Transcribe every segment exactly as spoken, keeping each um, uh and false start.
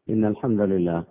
إن الحمد لله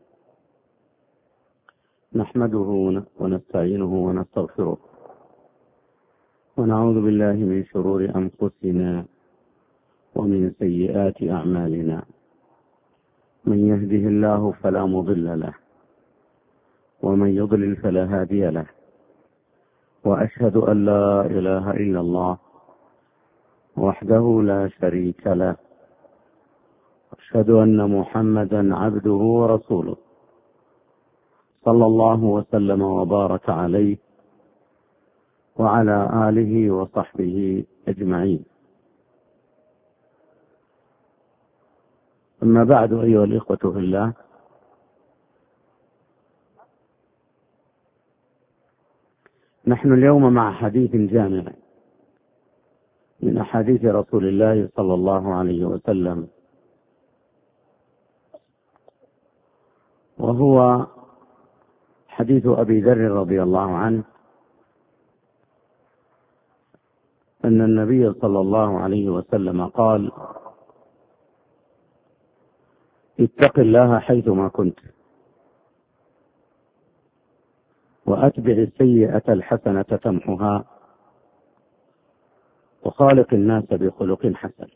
نحمده ونستعينه ونستغفره ونعوذ بالله من شرور أنفسنا ومن سيئات أعمالنا. من يهده الله فلا مضل له ومن يضلل فلا هادي له، وأشهد أن لا إله إلا الله وحده لا شريك له، أشهد أن محمدا عبده ورسوله صلى الله وسلم وبارك عليه وعلى آله وصحبه أجمعين. أما بعد، أيها الإخوة في الله، نحن اليوم مع حديث جامع من أحاديث رسول الله صلى الله عليه وسلم، وهو حديث أبي ذر رضي الله عنه أن النبي صلى الله عليه وسلم قال: اتق الله حيثما كنت، وأتبع السيئة الحسنة تمحها، وخالق الناس بخلق حسن.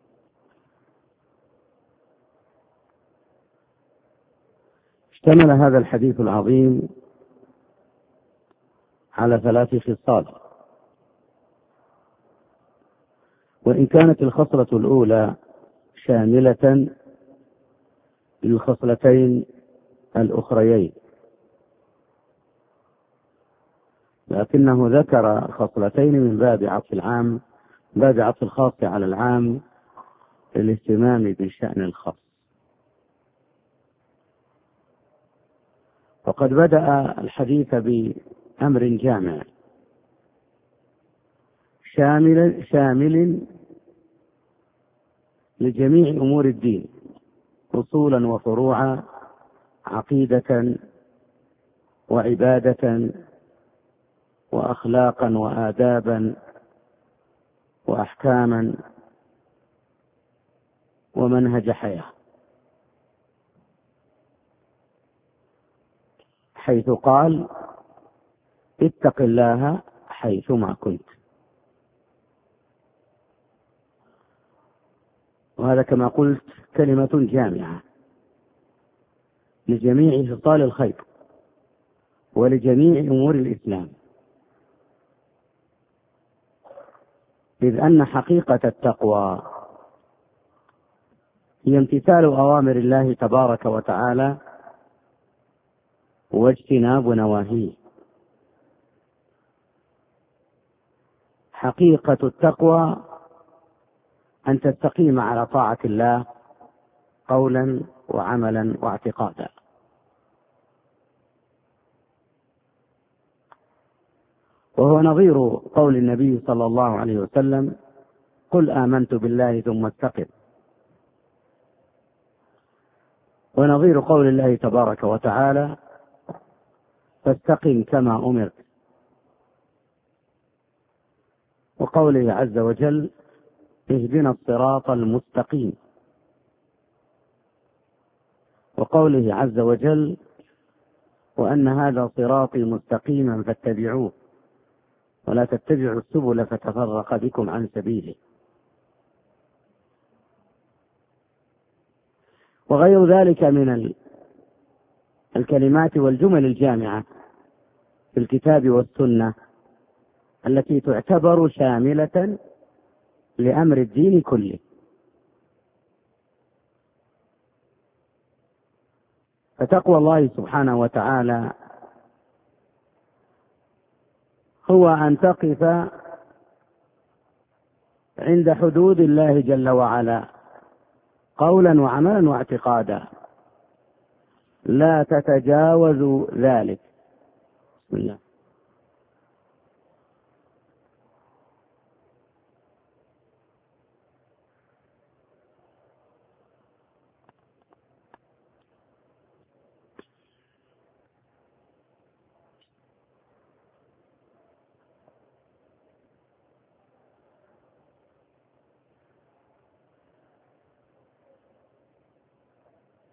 اشتمل هذا الحديث العظيم على ثلاث خصال، وإن كانت الخصلة الأولى شاملة للخصلتين الأخريين، لكنه ذكر خصلتين من باب عطف العام باب عطف الخاص على العام للاهتمام بشأن الخاص. وقد بدأ الحديث بأمر جامع شامل شامل لجميع أمور الدين، أصولا وفروعا، عقيدة وعبادة وأخلاقا وآدابا وأحكاما ومنهج حياة، حيث قال: اتق الله حيثما كنت. وهذا كما قلت كلمة جامعة لجميع خصال الخير ولجميع أمور الإسلام، إذ أن حقيقة التقوى هي امتثال أوامر الله تبارك وتعالى واجتناب نواهيه. حقيقة التقوى أن تستقيم على طاعة الله قولا وعملا واعتقادا. وهو نظير قول النبي صلى الله عليه وسلم: قل آمنت بالله ثم استقم. ونظير قول الله تبارك وتعالى: فاستقم كما أمرت. وقوله عز وجل: اهدنا الصراط المستقيم. وقوله عز وجل: وأن هذا صراطي مستقيما فاتبعوه ولا تتبعوا السبل فتفرق بكم عن سبيله. وغير ذلك من الكلمات والجمل الجامعة في الكتاب والسنة التي تعتبر شاملة لأمر الدين كله. فتقوى الله سبحانه وتعالى هو أن تقف عند حدود الله جل وعلا قولا وعملا واعتقادا، لا تتجاوز ذلك. بسم الله.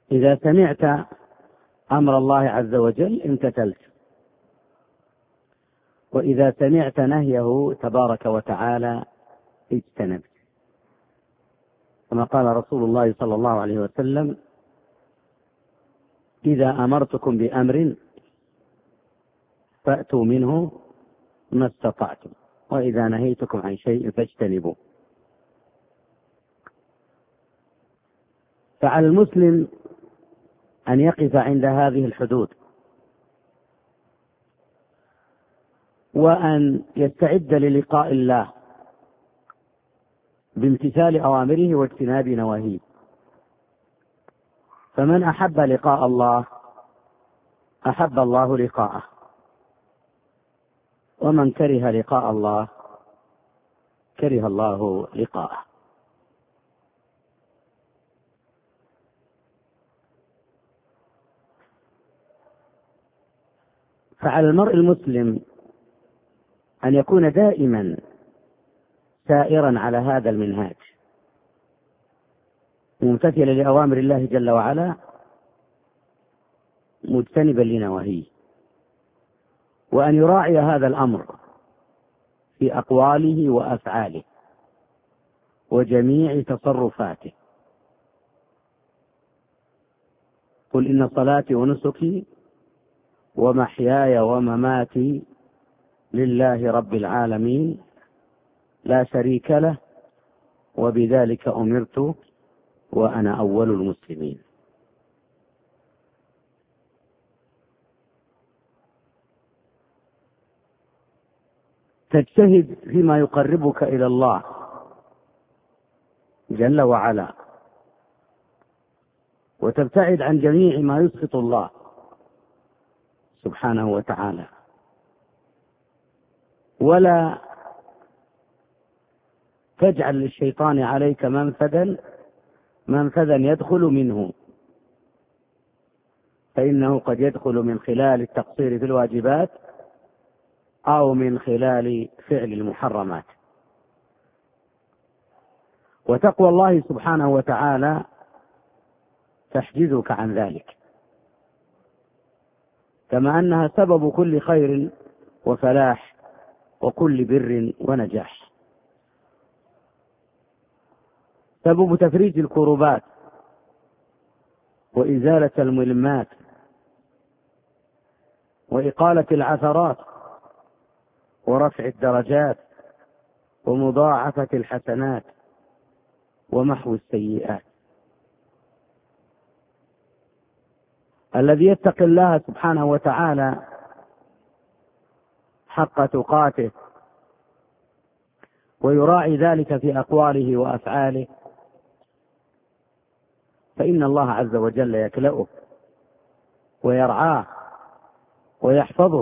إذا سمعت أمر الله عز وجل امتثلت، وإذا سمعت نهيه تبارك وتعالى اجتنبت، كما قال رسول الله صلى الله عليه وسلم: إذا أمرتكم بأمر فأتوا منه ما استطعتم، وإذا نهيتكم عن شيء فاجتنبوه. فعلى المسلم أن يقف عند هذه الحدود، وأن يستعد للقاء الله بامتثال أوامره واجتناب نواهيه. فمن أحب لقاء الله أحب الله لقاءه، ومن كره لقاء الله كره الله لقاءه. فعلى المرء المسلم أن يكون دائما سائرا على هذا المنهاج، ممتثلا لأوامر الله جل وعلا، مجتنبا لنواهيه، وأن يراعي هذا الأمر في أقواله وأفعاله وجميع تصرفاته. قل إن صلاتي ونسكي ومحياي ومماتي لله رب العالمين لا شريك له وبذلك أمرت وأنا أول المسلمين. تجتهد فيما يقربك إلى الله جل وعلا، وتبتعد عن جميع ما يسخط الله سبحانه وتعالى، ولا تجعل للشيطان عليك منفذا منفذا يدخل منه، فإنه قد يدخل من خلال التقصير في الواجبات أو من خلال فعل المحرمات. وتقوى الله سبحانه وتعالى تحجزك عن ذلك، كما أنها سبب كل خير وفلاح وكل بر ونجاح، سبب تفريج الكربات وإزالة الملمات وإقالة العثرات ورفع الدرجات ومضاعفة الحسنات ومحو السيئات. الذي يتقي الله سبحانه وتعالى حق تقاته ويراعي ذلك في أقواله وأفعاله، فإن الله عز وجل يكلأه ويرعاه ويحفظه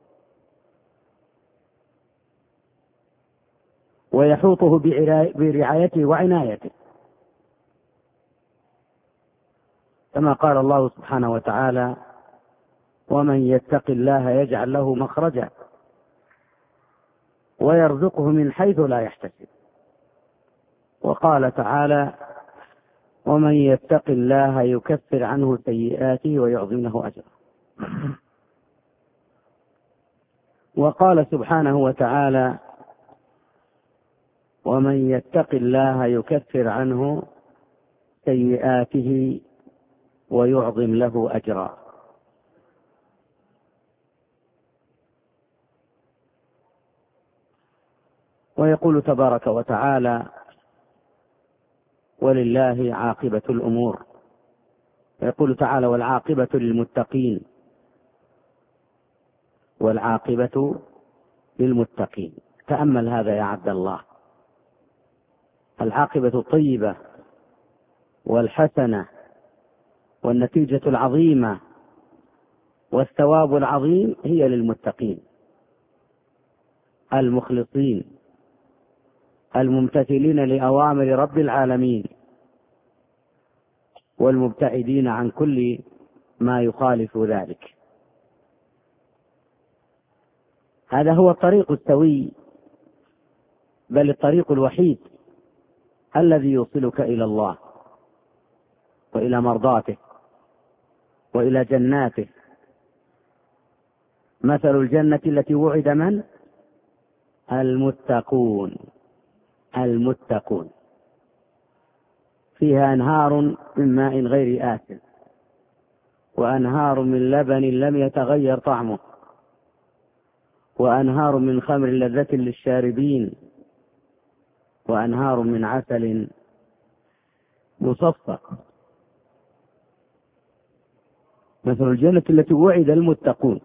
ويحوطه برعايته وعنايته، كما قال الله سبحانه وتعالى: ومن يتق الله يجعل له مخرجا ويرزقه من حيث لا يحتسب. وقال تعالى: ومن يتق الله يكفر عنه سيئاته ويعظم له أجرا. وقال سبحانه وتعالى: ومن يتق الله يكفر عنه سيئاته ويعظم له أجرا. ويقول تبارك وتعالى: ولله عاقبة الأمور. ويقول تعالى: والعاقبة للمتقين، والعاقبة للمتقين. تأمل هذا يا عبد الله، العاقبة الطيبة والحسنة والنتيجة العظيمة والثواب العظيم هي للمتقين المخلصين الممتثلين لأوامر رب العالمين والمبتعدين عن كل ما يخالف ذلك. هذا هو الطريق السوي، بل الطريق الوحيد الذي يوصلك إلى الله وإلى مرضاته وإلى جناته. مثل الجنة التي وعد من؟ المتقون. المتقون فيها أنهار من ماء غير آسن وأنهار من لبن لم يتغير طعمه وأنهار من خمر لذة للشاربين وأنهار من عسل مصفى. مثل الجنة التي وعد المتقون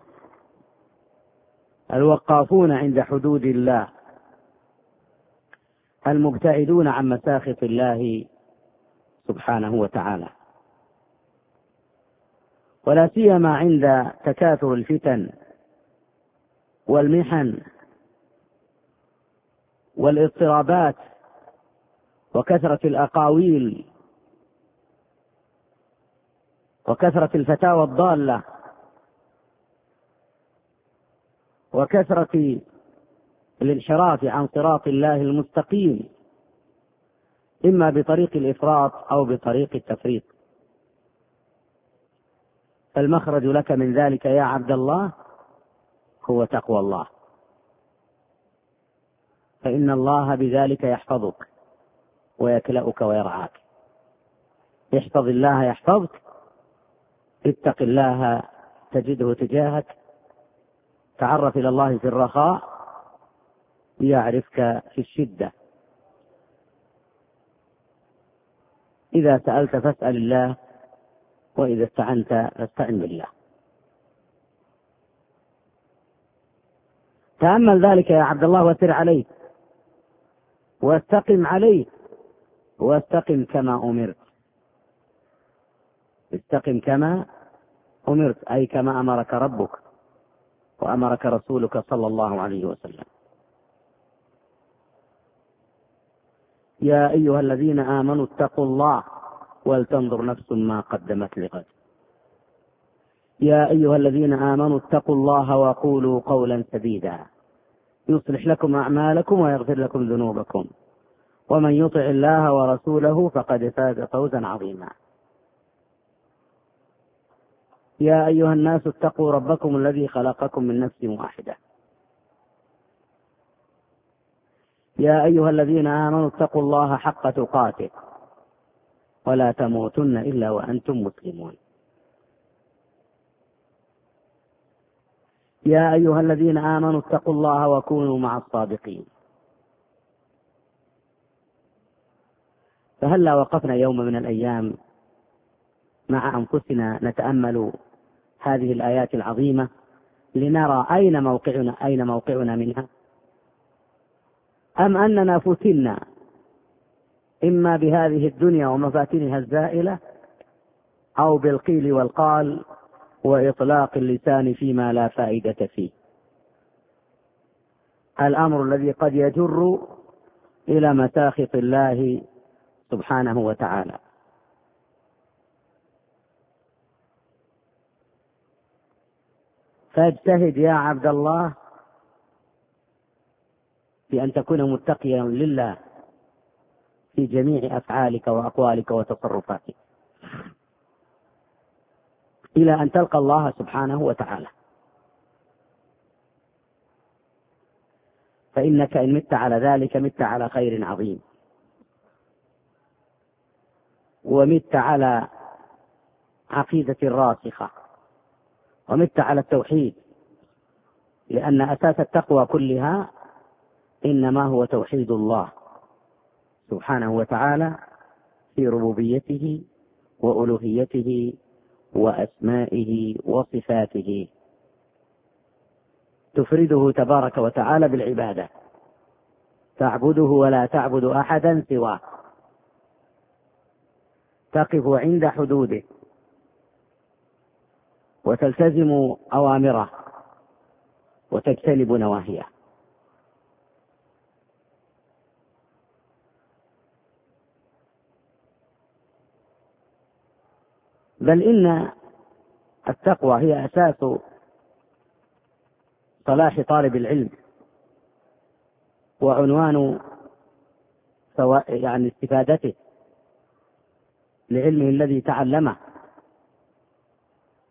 الوقافون عند حدود الله المبتعدون عن مساخط الله سبحانه وتعالى، ولا سيما عند تكاثر الفتن والمحن والاضطرابات وكثرة الأقاويل وكثرة الفتاوى الضالة وكثرة الانحراف عن صراط الله المستقيم، إما بطريق الإفراط أو بطريق التفريط. فالمخرج لك من ذلك يا عبد الله هو تقوى الله، فإن الله بذلك يحفظك ويكلأك ويرعاك. احفظ الله يحفظك، اتق الله تجده تجاهك، تعرف إلى الله في الرخاء ليعرفك في الشدة. إذا سألت فاسأل الله، وإذا استعنت فاستعن بالله. تأمل ذلك يا عبد الله وسر عليه واستقم عليه واستقم كما أمرت. استقم كما أمرت أي كما أمرك ربك وأمرك رسولك صلى الله عليه وسلم. يا أيها الذين آمنوا اتقوا الله ولتنظر نفس ما قدمت لغد. يا أيها الذين آمنوا اتقوا الله وقولوا قولا سديدا يصلح لكم أعمالكم ويغفر لكم ذنوبكم ومن يطع الله ورسوله فقد فاز فوزا عظيما. يا أيها الناس اتقوا ربكم الذي خلقكم من نفس واحدة. يا أيها الذين آمنوا اتقوا الله حق تقاته ولا تموتن إلا وأنتم مسلمون. يا أيها الذين آمنوا اتقوا الله وكونوا مع الصادقين. فهلا وقفنا يوم من الأيام مع أنفسنا نتأمل هذه الآيات العظيمة لنرى أين موقعنا أين موقعنا منها، أم أننا فتنا إما بهذه الدنيا ومفاتنها الزائلة أو بالقيل والقال وإطلاق اللسان فيما لا فائدة فيه، الأمر الذي قد يجر إلى مساخط الله سبحانه وتعالى. فاجتهد يا عبد الله في أن تكون متقيا لله في جميع أفعالك وأقوالك وتصرفاتك إلى أن تلقى الله سبحانه وتعالى. فإنك إن مت على ذلك مت على خير عظيم، ومت على عقيدة راسخة، ومت على التوحيد، لأن أساس التقوى كلها إنما هو توحيد الله سبحانه وتعالى في ربوبيته وألوهيته وأسمائه وصفاته، تفرده تبارك وتعالى بالعبادة، تعبده ولا تعبد أحدا سواه، تقف عند حدوده وتلتزم أوامره وتجتنب نواهيه. بل إن التقوى هي أساس صلاح طالب العلم وعنوان يعني استفادته لعلمه الذي تعلمه،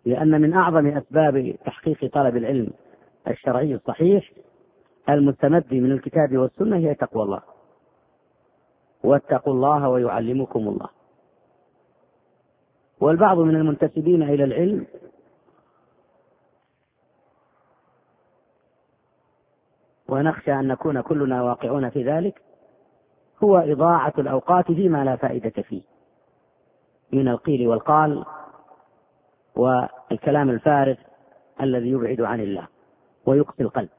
لأن من أعظم أسباب تحقيق طلب العلم الشرعي الصحيح المستمد من الكتاب والسنة هي تقوى الله، واتقوا الله ويعلمكم الله. والبعض من المنتسبين إلى العلم ونخشى أن نكون كلنا واقعون في ذلك هو إضاعة الأوقات فيما لا فائدة فيه من القيل والقال والكلام الفارغ الذي يبعد عن الله ويقسي القلب.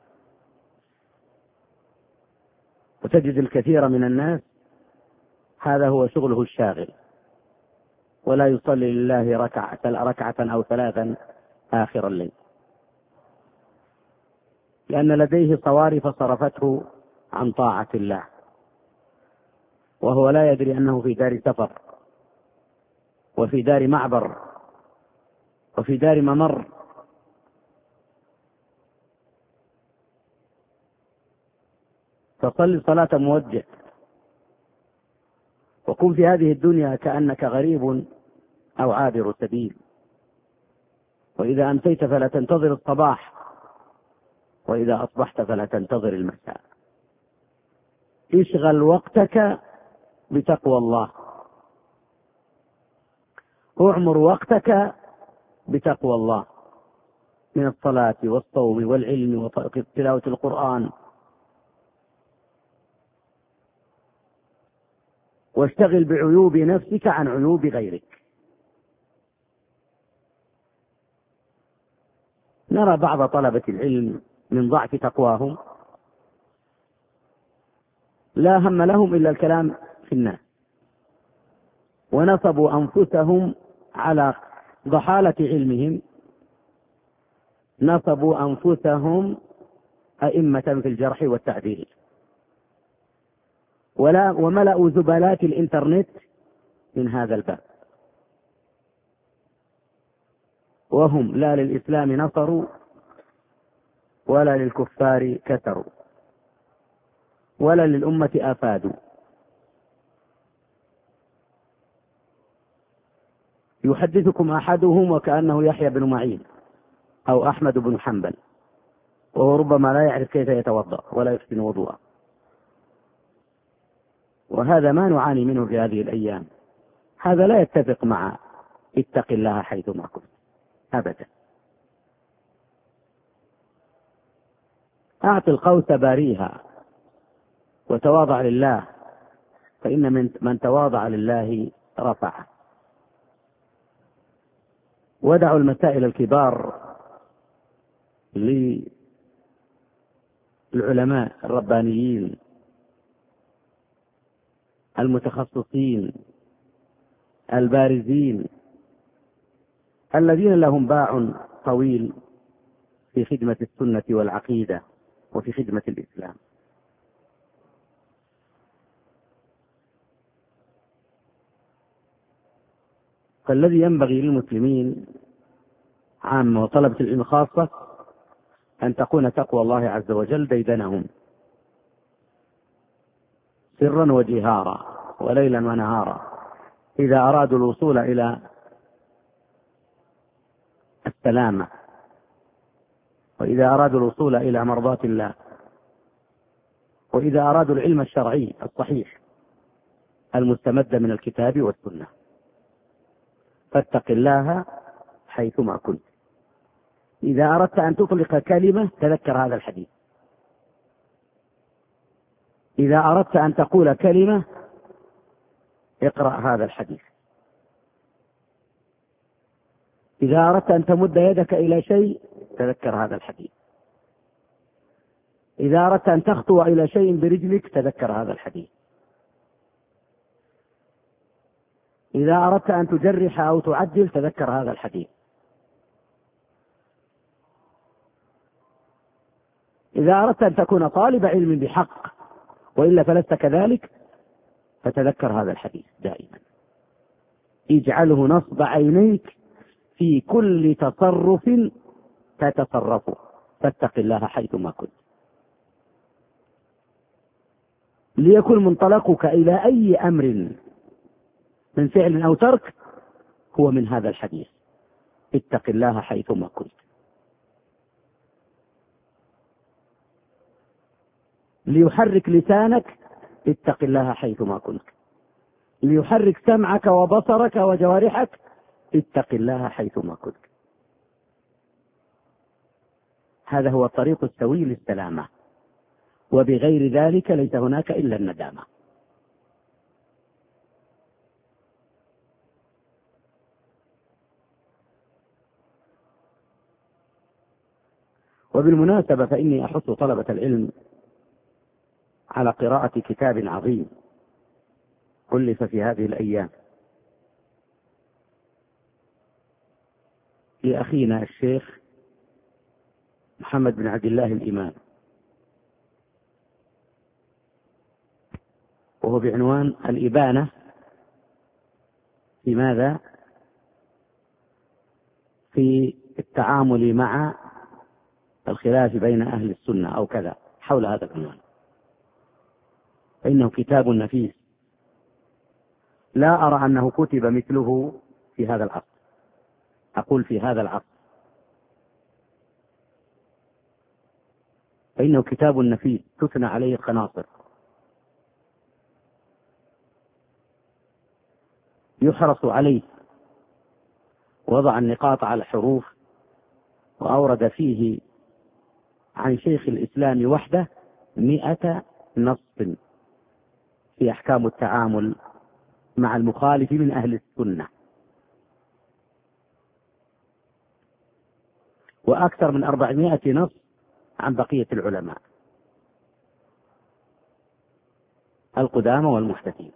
وتجد الكثير من الناس هذا هو شغله الشاغل، ولا يصلي لله ركعة, ركعة أو ثلاثا آخر الليل، لأن لديه صوارف صرفته عن طاعة الله، وهو لا يدري أنه في دار سفر، وفي دار معبر، وفي دار ممر. فصل صلاة موجه، وكن في هذه الدنيا كأنك غريب أو عابر سبيل. وإذا أمسيت فلا تنتظر الصباح، وإذا أصبحت فلا تنتظر المساء. اشغل وقتك بتقوى الله، اعمر وقتك بتقوى الله من الصلاة والصوم والعلم وتلاوة القرآن، واشتغل بعيوب نفسك عن عيوب غيرك. نرى بعض طلبة العلم من ضعف تقواهم لا هم لهم إلا الكلام في الناس، ونصبوا أنفسهم على ضحالة علمهم، نصبوا أنفسهم أئمة في الجرح والتعديل، ولا وملأوا زبالات الإنترنت من هذا الباب، وهم لا للإسلام نصروا ولا للكفار كسروا ولا للأمة أفادوا. يحدثكم أحدهم وكأنه يحيى بن معين أو أحمد بن حنبل، وهو ربما لا يعرف كيف يتوضأ ولا يحسن وضوءه. وهذا ما نعاني منه في هذه الأيام، هذا لا يتفق مع اتق الله حيثما كنت أبدا. أعط القوس باريها وتواضع لله، فإن من, من تواضع لله رفعه. ودعوا المسائل الكبار للعلماء الربانيين المتخصصين البارزين الذين لهم باع طويل في خدمة السنة والعقيدة وفي خدمة الإسلام. فالذي ينبغي للمسلمين عامة وطلبة العلم خاصة أن تكون تقوى الله عز وجل ديدنهم سرا وجهارا وليلا ونهارا، إذا أرادوا الوصول إلى السلامة، وإذا أرادوا الوصول إلى مرضاة الله، وإذا أرادوا العلم الشرعي الصحيح المستمد من الكتاب والسنة. فاتق الله حيثما كنت. إذا أردت أن تطلق كلمة تذكر هذا الحديث، إذا أردت أن تقول كلمة اقرأ هذا الحديث، إذا أردت أن تمد يدك إلى شيء تذكر هذا الحديث، إذا أردت أن تخطو إلى شيء برجلك تذكر هذا الحديث، إذا أردت أن تجرح أو تعدل تذكر هذا الحديث، إذا أردت أن تكون طالب علم بحق وإلا فلست كذلك فتذكر هذا الحديث دائما. اجعله نصب عينيك في كل تصرف تتصرفه، فاتق الله حيثما كنت. ليكن منطلقك إلى أي أمر من فعل أو ترك هو من هذا الحديث، اتق الله حيثما كنت. ليحرك لسانك اتق الله حيثما كنت. ليحرك سمعك وبصرك وجوارحك اتق الله حيثما كنت. هذا هو الطريق السوي للسلامة، وبغير ذلك ليس هناك إلا الندامة. وبالمناسبة فإني أحث طلبة العلم على قراءة كتاب عظيم ألف في هذه الأيام لأخينا الشيخ محمد بن عبد الله الإمام، وهو بعنوان الإبانة في ماذا؟ في التعامل مع الخلاف بين أهل السنة أو كذا، حول هذا العنوان. فإنه كتاب نفيس، لا أرى أنه كتب مثله في هذا العصر، أقول في هذا العصر، فإنه كتاب نفيس تثنى عليه الخناصر، يحرص عليه، وضع النقاط على الحروف، وأورد فيه عن شيخ الإسلام وحده مئة نص في أحكام التعامل مع المخالف من أهل السنة، وأكثر من أربعمائة نص عن بقية العلماء القدامى والمحدثين.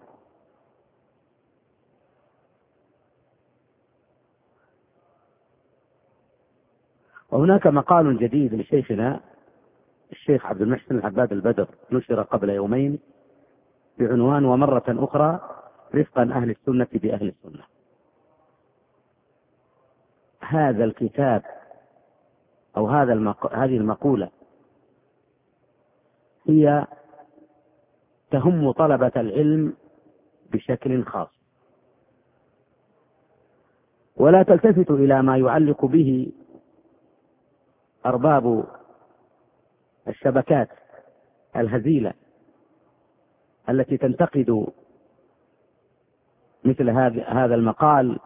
وهناك مقال جديد لشيخنا الشيخ عبد المحسن العباد البدر نشر قبل يومين بعنوان ومرة أخرى رفقا أهل السنة بأهل السنة. هذا الكتاب أو هذا المق... هذه المقولة هي تهم طلبة العلم بشكل خاص، ولا تلتفت إلى ما يعلق به أرباب الشبكات الهزيلة التي تنتقد مثل هذا المقال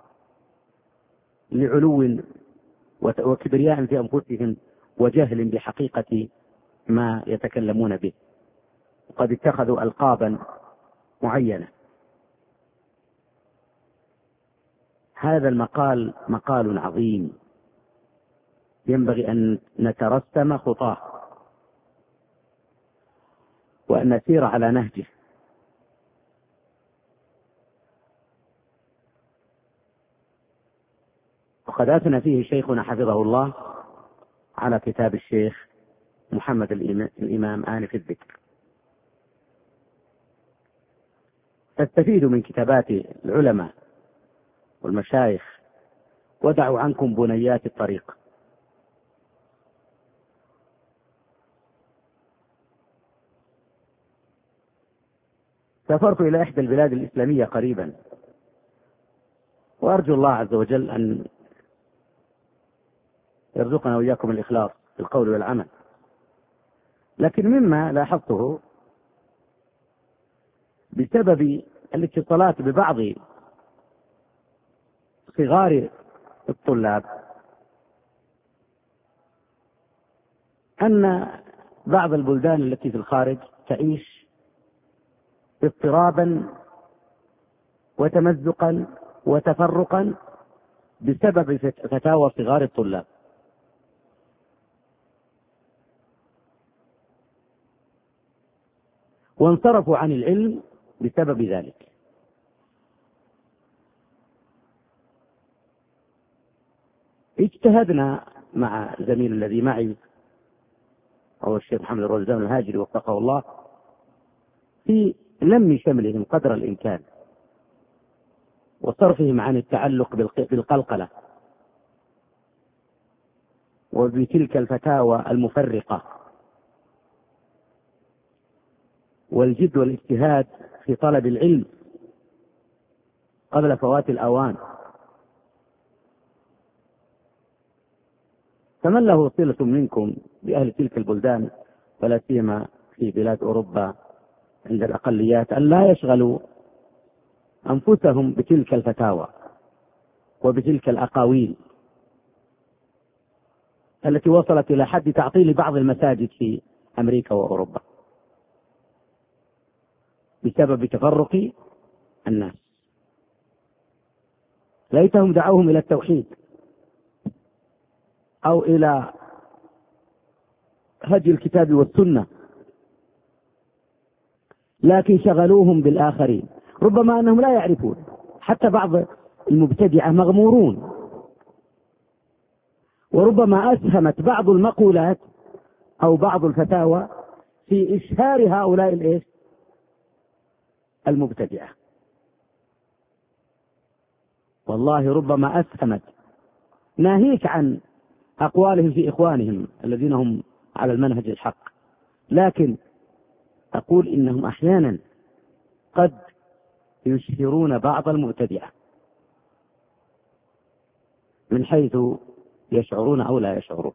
لعلو وكبرياء في أنفسهم وجهل بحقيقة ما يتكلمون به، وقد اتخذوا ألقابا معينة. هذا المقال مقال عظيم ينبغي أن نترسم خطاه وأن نسير على نهجه. وقد أثنى فيه شيخنا حفظه الله على كتاب الشيخ محمد الإمام آنف الذكر. فاستفيدوا من كتابات العلماء والمشايخ ودعوا عنكم بنيات الطريق. سافرت إلى إحدى البلاد الإسلامية قريبا، وأرجو الله عز وجل أن يرزقنا وإياكم الإخلاص في القول والعمل. لكن مما لاحظته بسبب الاتصالات ببعض صغار الطلاب أن بعض البلدان التي في الخارج تعيش اضطرابا وتمزقا وتفرقا بسبب فتاوى صغار الطلاب. وانصرفوا عن العلم بسبب ذلك. اجتهدنا مع زميل الذي معي هو الشيخ محمد الرزان الهاجري وفقه الله في لم شملهم قدر الإمكان وصرفهم عن التعلق بالقلقلة وبتلك الفتاوى المفرقة، والجد والاجتهاد في طلب العلم قبل فوات الأوان. فمن له صلة منكم بأهل تلك البلدان ولا سيما في بلاد أوروبا عند الأقليات أن لا يشغلوا أنفسهم بتلك الفتاوى وبتلك الأقاويل التي وصلت إلى حد تعطيل بعض المساجد في أمريكا وأوروبا بسبب تفرق الناس. ليتهم دعوهم إلى التوحيد أو إلى هدي الكتاب والسنة، لكن شغلوهم بالآخرين. ربما أنهم لا يعرفون، حتى بعض المبتدعة مغمورون، وربما أسهمت بعض المقولات أو بعض الفتاوى في إشهار هؤلاء الإيش المبتدعة. والله ربما أسهمت، ناهيك عن أقوالهم في إخوانهم الذين هم على المنهج الحق، لكن أقول إنهم أحيانا قد يشهرون بعض المبتدعة من حيث يشعرون أو لا يشعرون.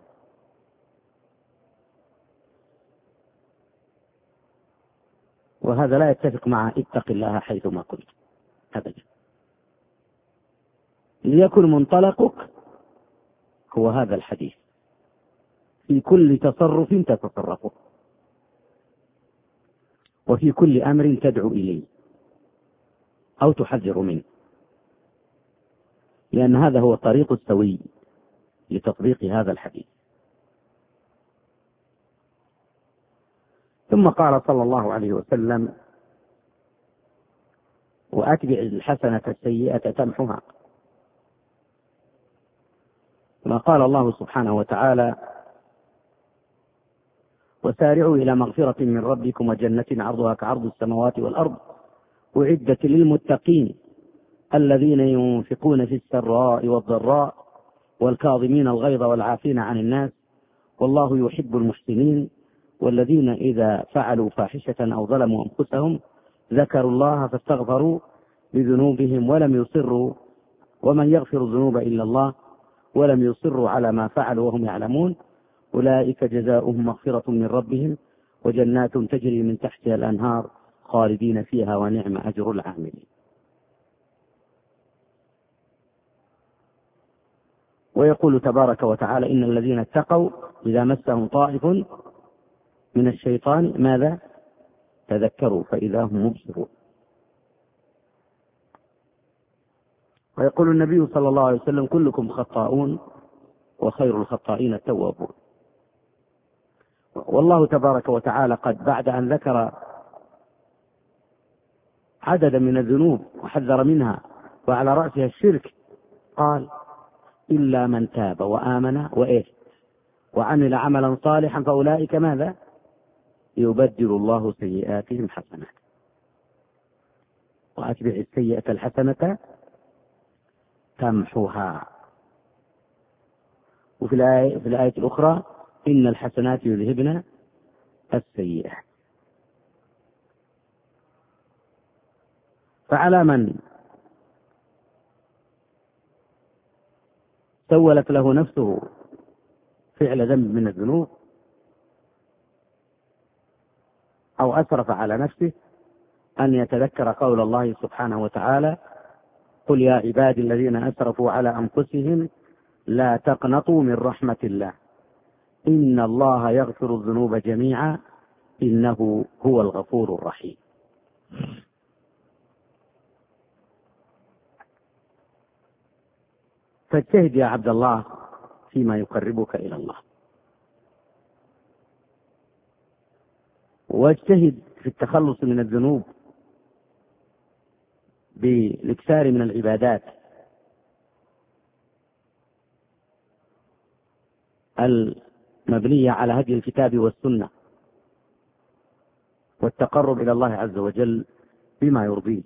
وهذا لا يتفق مع اتق الله حيثما كنت أبدا. ليكن منطلقك هو هذا الحديث في كل تصرف تتصرفه وفي كل أمر تدعو إليه أو تحذر منه، لأن هذا هو الطريق السوي لتطبيق هذا الحديث. ثم قال صلى الله عليه وسلم: وأتبع الحسنة السيئة تمحها. كما قال الله سبحانه وتعالى: وسارعوا إلى مغفرة من ربكم وجنة عرضها كعرض السماوات والأرض أعدت للمتقين الذين ينفقون في السراء والضراء والكاظمين الغيظ والعافين عن الناس والله يحب المحسنين والذين إذا فعلوا فاحشة أو ظلموا أنفسهم ذكروا الله فاستغفروا لذنوبهم ولم يصروا ومن يغفر الذنوب إلا الله ولم يصروا على ما فعلوا وهم يعلمون أولئك جزاؤهم مغفرة من ربهم وجنات تجري من تحتها الأنهار خالدين فيها ونعم أجر العاملين. ويقول تبارك وتعالى: إن الذين اتقوا إذا مسهم طائف من الشيطان ماذا؟ تذكروا فإذا هم مبصرون. ويقول النبي صلى الله عليه وسلم: كلكم خطاؤون وخير الخطائين التوابون. والله تبارك وتعالى قد بعد أن ذكر عددا من الذنوب وحذر منها وعلى رأسها الشرك قال: إلا من تاب وآمن وإيه وعمل عملا صالحا فأولئك ماذا؟ يبدل الله سيئاتهم حسنات. وأتبع السيئة الحسنة تمحوها. وفي الآية, في الآية الأخرى: إن الحسنات يذهبن السيئة. فعلى من سولت له نفسه فعل ذنب من الذنوب أو أسرف على نفسه أن يتذكر قول الله سبحانه وتعالى: قل يا عبادي الذين أسرفوا على أنفسهم لا تقنطوا من رحمة الله إن الله يغفر الذنوب جميعا إنه هو الغفور الرحيم. فاجتهد يا عبد الله فيما يقربك إلى الله، واجتهد في التخلص من الذنوب بالاكثار من العبادات المبنية على هدي الكتاب والسنة والتقرب إلى الله عز وجل بما يرضيه،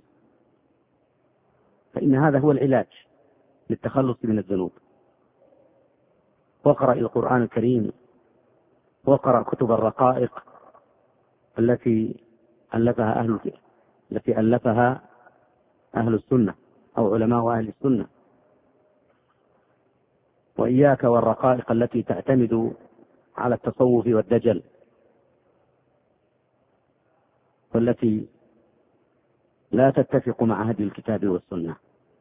فإن هذا هو العلاج للتخلص من الذنوب. واقرأ القرآن الكريم، واقرأ كتب الرقائق التي ألفها أهل التي ألفها أهل السنة أو علماء أهل السنة، وإياك والرقائق التي تعتمد على التصوف والدجل، والتي لا تتفق مع هدي الكتاب والسنة.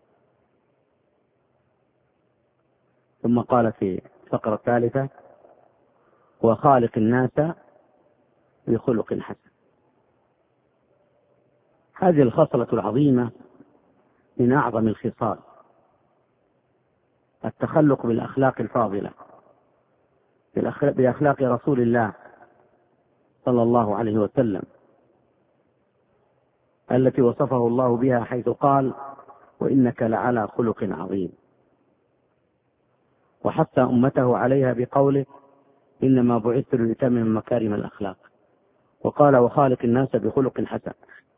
ثم قال في الفقرة الثالثة: وخالق الناس بخلق حسن. هذه الخصلة العظيمة من أعظم الخصال، التخلق بالأخلاق الفاضلة، بأخلاق رسول الله صلى الله عليه وسلم، التي وصفه الله بها حيث قال: وإنك لعلى خلق عظيم. وحث أمته عليها بقوله: إنما بعثت لأتمم مكارم الأخلاق. وقال: وخالق الناس بخلق حسن.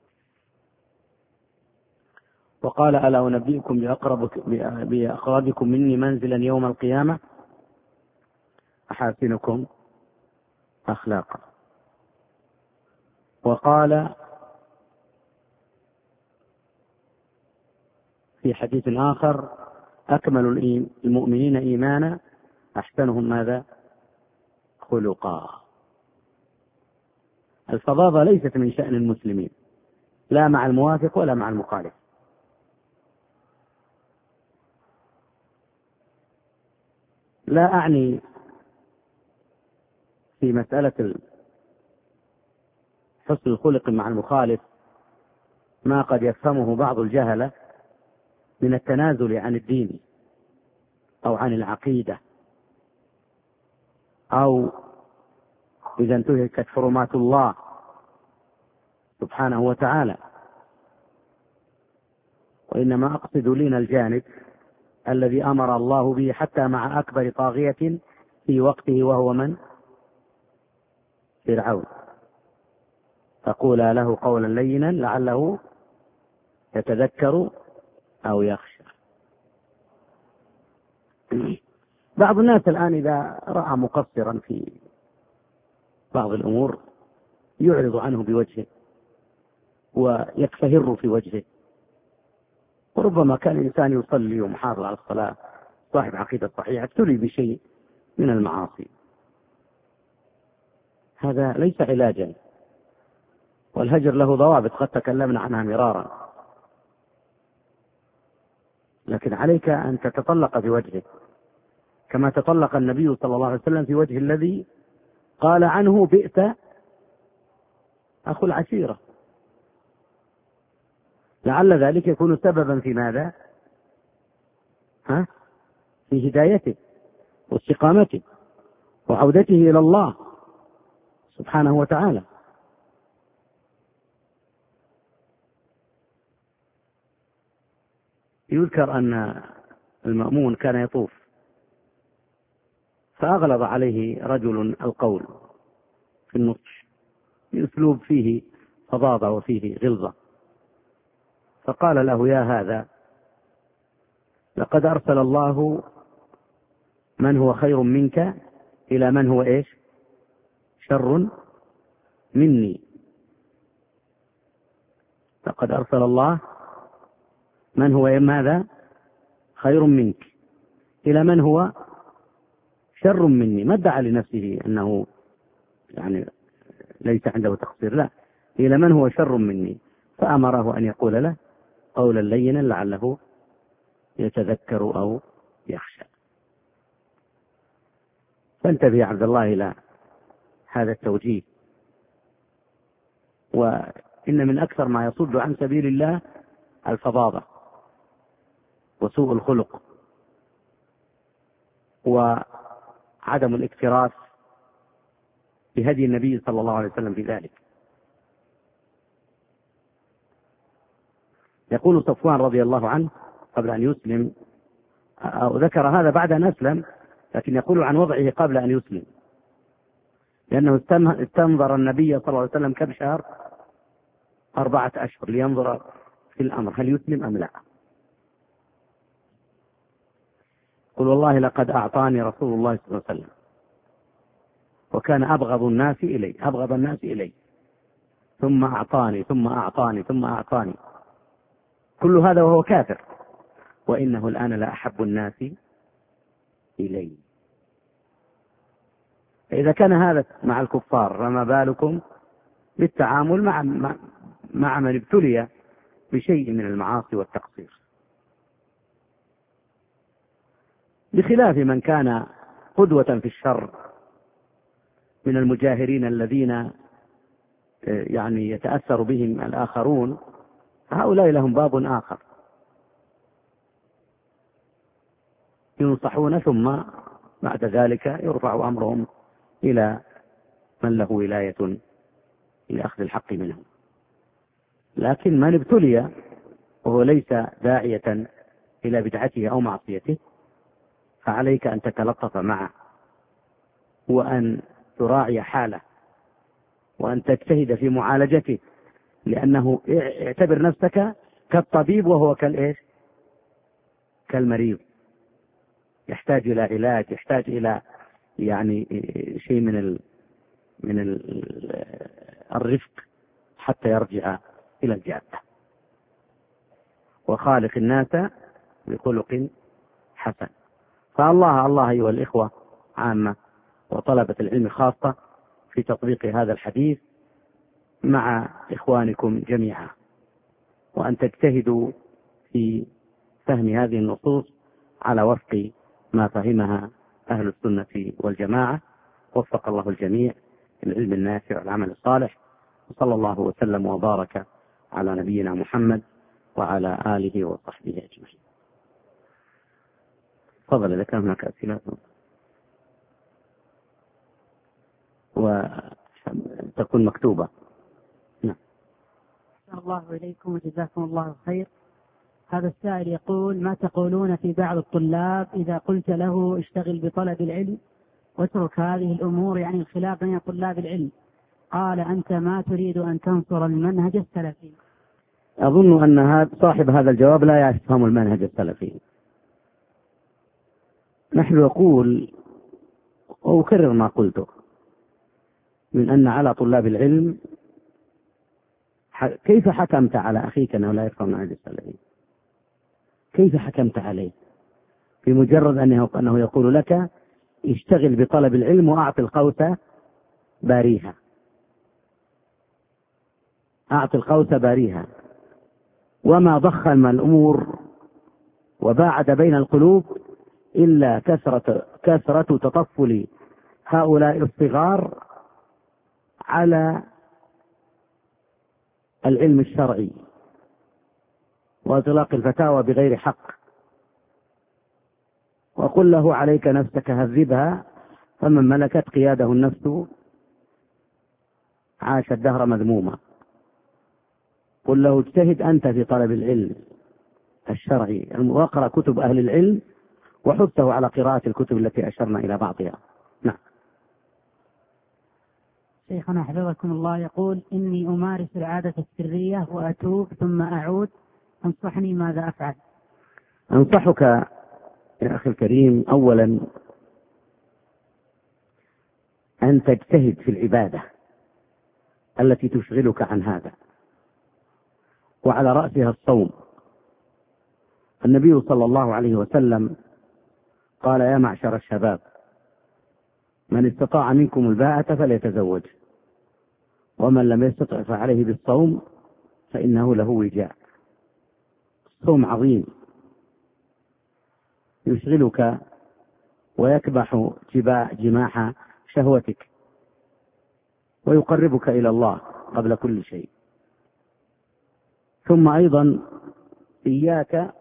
وقال: ألا أنبئكم بأقربكم مني منزلا يوم القيامة أحاسنكم أخلاقا. وقال في حديث آخر: أكمل المؤمنين إيمانا أحسنهم ماذا؟ خلقا. الفظاظة ليست من شأن المسلمين، لا مع الموافق ولا مع المخالف. لا أعني في مسألة حسن الخلق مع المخالف ما قد يفهمه بعض الجهلة من التنازل عن الدين أو عن العقيدة، أو إذا انتهكت حرمات الله سبحانه وتعالى. وإنما أقصد لين الجانب الذي أمر الله به حتى مع أكبر طاغية في وقته، وهو من؟ فرعون. فقولا له قولا لينا لعله يتذكر أو يخشى. بعض الناس الآن إذا رأى مقصرا في بعض الأمور يعرض عنه بوجهه ويكفهر في وجهه، وربما كان الإنسان يصلي ومحافظ على الصلاة صاحب عقيدة صحيحة ابتلي بشيء من المعاصي. هذا ليس علاجا، والهجر له ضوابط قد تكلمنا عنها مرارا، لكن عليك أن تتطلق في وجهه كما تطلق النبي صلى الله عليه وسلم في وجه الذي قال عنه: بئس أخو العشيرة. لعل ذلك يكون سببا في ماذا؟ ها؟ في هدايته واستقامته وعودته إلى الله سبحانه وتعالى. يذكر أن المأمون كان يطوف فأغلظ عليه رجل القول في النصح بأسلوب فيه فظاظة وفيه غلظة، فقال له: يا هذا، لقد أرسل الله من هو خير منك إلى من هو إيش؟ شر مني. لقد أرسل الله من هو ماذا؟ خير منك إلى من هو شر مني. ما ادعى لنفسه أنه يعني ليس عنده تقصير، لا، إلى من هو شر مني. فأمره أن يقول له قولا لينا لعله يتذكر أو يخشى. فانتبه يا عبد الله إلى هذا التوجيه. وإن من أكثر ما يصد عن سبيل الله الفظاظة وسوء الخلق وعدم الاكتراث بهدي النبي صلى الله عليه وسلم في ذلك. يقول صفوان رضي الله عنه قبل أن يسلم، أو ذكر هذا بعد أن أسلم، لكن يقول عن وضعه قبل أن يسلم، لأنه استنظر النبي صلى الله عليه وسلم كم شهر؟ أربعة أشهر لينظر في الأمر هل يسلم أم لا. قل والله لقد أعطاني رسول الله صلى الله عليه وسلم، وكان أبغض الناس إلي أبغض الناس إلي ثم أعطاني ثم أعطاني ثم أعطاني، كل هذا وهو كافر، وإنه الآن لا أحب الناس إليه. إذا كان هذا مع الكفار فما بالكم بالتعامل مع مع من ابتلي بشيء من المعاصي والتقصير، بخلاف من كان قدوة في الشر من المجاهرين الذين يعني يتأثر بهم الآخرون، هؤلاء لهم باب آخر، ينصحون ثم بعد ذلك يرفع أمرهم إلى من له ولاية لأخذ الحق منهم. لكن من ابتلي وهو ليس داعية إلى بدعته أو معصيته فعليك أن تتلطف معه وأن تراعي حاله وأن تجتهد في معالجته، لأنه اعتبر نفسك كالطبيب وهو كالإيش؟ كالمريض، يحتاج إلى علاج، يحتاج إلى يعني شيء من ال من ال الرفق حتى يرجع إلى الجادة. وخالق الناس بخلق حسن. فالله الله أيها الإخوة عامة وطلبة العلم خاصة في تطبيق هذا الحديث مع إخوانكم جميعا، وأن تجتهدوا في فهم هذه النصوص على وفق ما فهمها أهل السنة والجماعة. وفق الله الجميع للعلم النافع والعمل الصالح، وصلى الله وسلم وبارك على نبينا محمد وعلى آله وصحبه أجمعين. تفضل إذا كان هناك أسئلة وتكون مكتوبة. نعم. الله إليكم وجزاكم الله خير. هذا السائل يقول: ما تقولون في بعض الطلاب إذا قلت له اشتغل بطلب العلم واترك هذه الأمور، يعني الخلاف بين طلاب العلم؟ قال: أنت ما تريد أن تنصر المنهج السلفي. أظن أن صاحب هذا الجواب لا يفهم المنهج السلفي. نحن نقول وأكرر ما قلته من أن على طلاب العلم، كيف حكمت على أخيك أنه لا يفهم المنهج السلفي؟ كيف حكمت عليه بمجرد أنه أنه يقول لك اشتغل بطلب العلم وأعطي القوس باريها؟ أعطي القوس باريها. وما ضخم الأمور وباعد بين القلوب إلا كثرة كثرة تطفل هؤلاء الصغار على العلم الشرعي وإطلاق الفتاوى بغير حق. وقل له عليك نفسك هذبها، فمن ملكت قياده النفس عاش الدهر مذموما. قل له اجتهد أنت في طلب العلم الشرعي واقرأ كتب أهل العلم وحثه على قراءة الكتب التي أشرنا إلى بعضها. نعم. شيخنا حفظكم الله يقول: إني أمارس العادة السرية وأتوب ثم أعود، انصحني ماذا أفعل؟ أنصحك يا أخي الكريم أولا أن تجتهد في العبادة التي تشغلك عن هذا، وعلى رأسها الصوم. النبي صلى الله عليه وسلم قال: يا معشر الشباب من استطاع منكم الباءة فليتزوج، ومن لم يستطع فعليه بالصوم فإنه له وجاء. الصوم عظيم يشغلك ويكبح جماح شهوتك ويقربك إلى الله قبل كل شيء. ثم أيضا إياك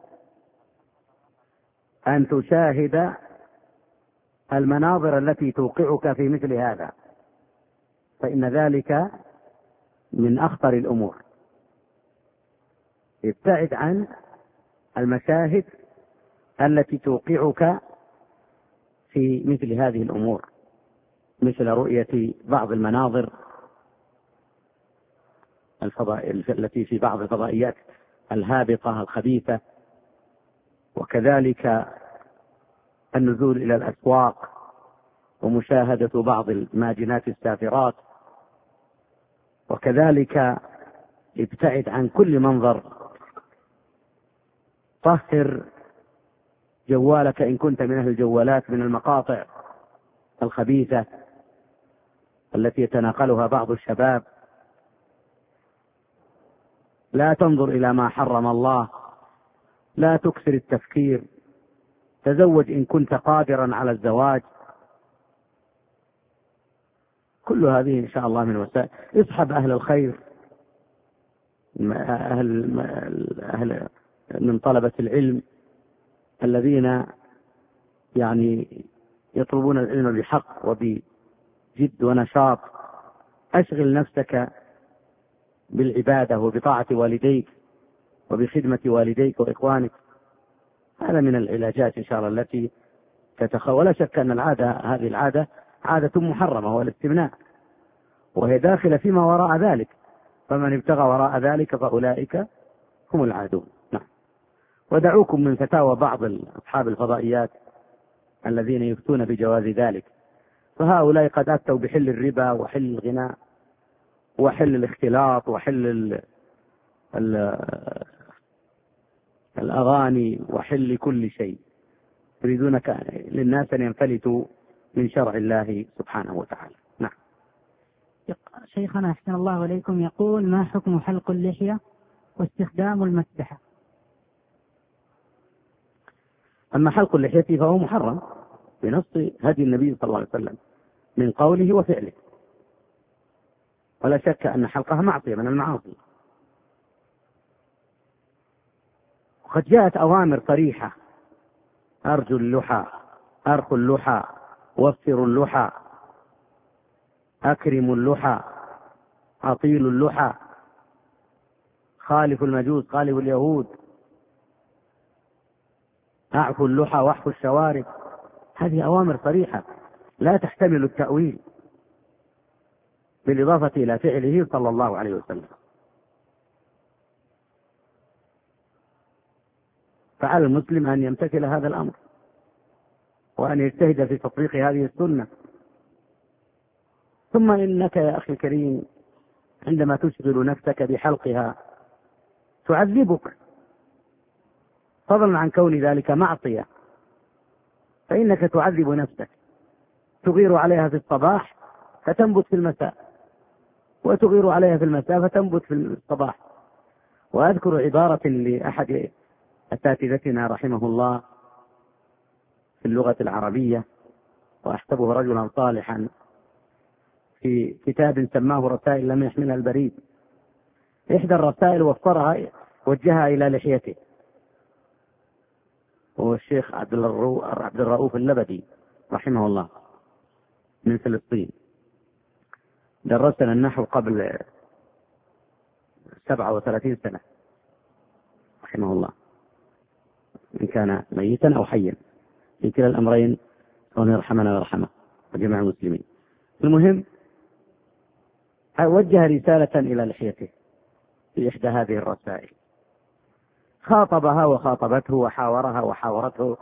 أن تشاهد المناظر التي توقعك في مثل هذا، فإن ذلك من أخطر الأمور. ابتعد عن المشاهد التي توقعك في مثل هذه الأمور، مثل رؤية بعض المناظر الفضاء التي في بعض الفضائيات الهابطة الخبيثة، وكذلك النزول إلى الأسواق ومشاهدة بعض الماجنات السافرات، وكذلك ابتعد عن كل منظر. طهر جوالك إن كنت من أهل الجوالات من المقاطع الخبيثة التي يتناقلها بعض الشباب. لا تنظر إلى ما حرم الله، لا تكثر التفكير، تزوج إن كنت قادرا على الزواج. كل هذه إن شاء الله من وسائل. اصحب أهل الخير، أهل, أهل من طلبة العلم الذين يعني يطلبون العلم بحق وبجد ونشاط. أشغل نفسك بالعبادة وبطاعة والديك وبخدمة والديك وإخوانك. هذا من العلاجات إن شاء الله التي تتخ... ولا شك أن العادة هذه العادة عادة محرمة، والاستمناء، وهي داخلة فيما وراء ذلك، فمن ابتغى وراء ذلك فأولئك هم العادون. نعم. ودعوكم من فتاوى بعض أصحاب الفضائيات الذين يفتون بجواز ذلك، فهؤلاء قد أفتوا بحل الربا وحل الغناء وحل الاختلاط وحل ال... ال... الأغاني وحل كل شيء، يريدون للناس أن ينفلتوا من شرع الله سبحانه وتعالى. نعم. شيخنا أحسن الله إليكم يقول: ما حكم حلق اللحية واستخدام المسبحة؟ أما حلق اللحية فهو محرم بنص هدي النبي صلى الله عليه وسلم من قوله وفعله، ولا شك أن حلقها معصية من المعاصي. وقد جاءت أوامر صريحة: أرجوا اللحى، أرخوا اللحى، وفروا اللحى، أكرموا اللحى، أطيلوا اللحى، خالفوا المجوس، خالفوا اليهود، أعفوا اللحى واحفوا الشوارب. هذه أوامر صريحة لا تحتمل التأويل، بالإضافة إلى فعله صلى الله عليه وسلم. فعلى المسلم أن يمتثل هذا الأمر وأن يجتهد في تطبيق هذه السنة. ثم إنك يا أخي الكريم عندما تشغل نفسك بحلقها تعذبك، فضلا عن كون ذلك معصية، فإنك تعذب نفسك، تغير عليها في الصباح فتنبت في المساء، وتغير عليها في المساء فتنبت في الصباح. وأذكر عبارة لأحد أساتذتنا رحمه الله في اللغة العربية، وأحسبه رجلا صالحا، في كتاب سماه رسائل لم يحملها البريد. إحدى الرسائل وفرها وجهها إلى لحيته، هو الشيخ عبد الرؤوف اللبدي رحمه الله من فلسطين، درسنا النحو قبل سبعة وثلاثين سنة رحمه الله، إن كان ميتا أو حيا، في كلا الأمرين وأن يرحمنا ويرحمه وجميع المسلمين. المهم وجه رسالة إلى لحيته في إحدى هذه الرسائل، خاطبها وخاطبته وحاورها وحاورته.